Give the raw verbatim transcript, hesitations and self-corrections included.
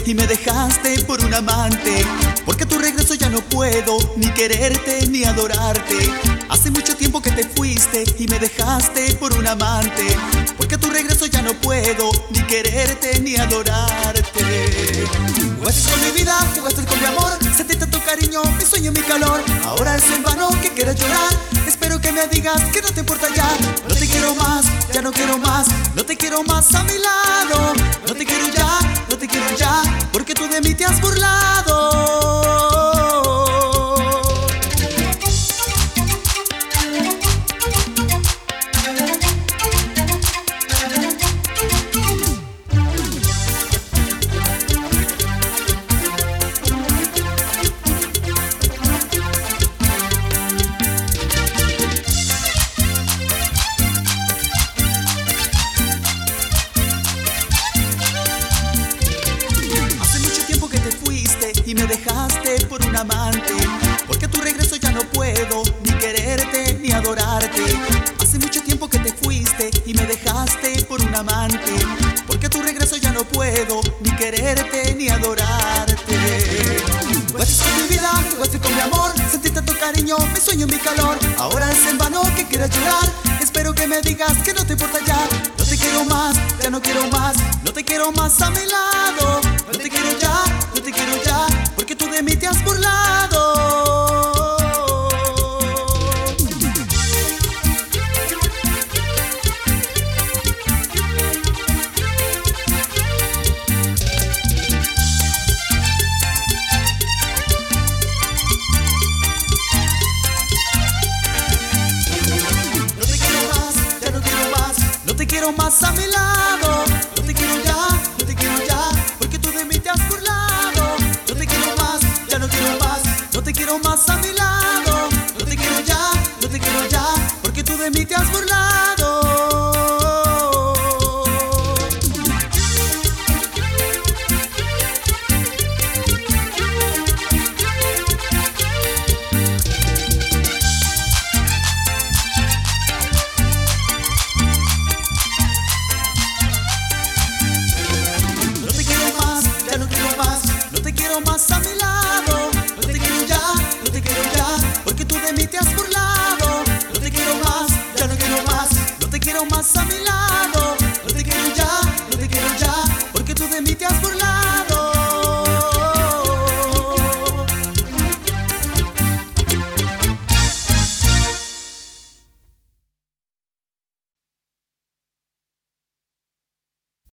y me dejaste por un amante. Porque a tu regreso ya no puedo ni quererte ni adorarte. Hace mucho tiempo que te fuiste y me dejaste por un amante. Porque a tu regreso ya no puedo ni quererte ni adorarte. Jugaste con mi vida, jugaste con mi amor, sentí tanto cariño, mi sueño, mi calor. Ahora es en vano que quieras llorar. Espero que me digas que no te importa ya. No te quiero más, ya no quiero más. No te quiero más a mi lado. No te quiero ya, no te quiero ya. Porque tú de mí te has burlado. Y me dejaste por un amante. Porque a tu regreso ya no puedo ni quererte ni adorarte. Hace mucho tiempo que te fuiste y me dejaste por un amante. Porque a tu regreso ya no puedo ni quererte ni adorarte. Jugaste con mi vida, jugaste con mi amor, sentí tanto cariño, mi sueño, mi calor. Ahora es en vano que quieras llorar. Espero que me digas que no te importa ya. No te quiero más, ya no quiero más. No te quiero más a mi lado. No te quiero ya, no te quiero ya. Porque tú de mí te has burlado. No te quiero más, ya no quiero más. No te quiero más a mi lado. No te quiero ya, no te quiero ya. Porque tú de mí te has burlado. No te quiero más, ya no quiero más. No te quiero más a mi lado. No te quiero ya, no te quiero ya. Porque tú de mí te has burlado. No te quiero más, ya no quiero más. No te quiero más a mi lado.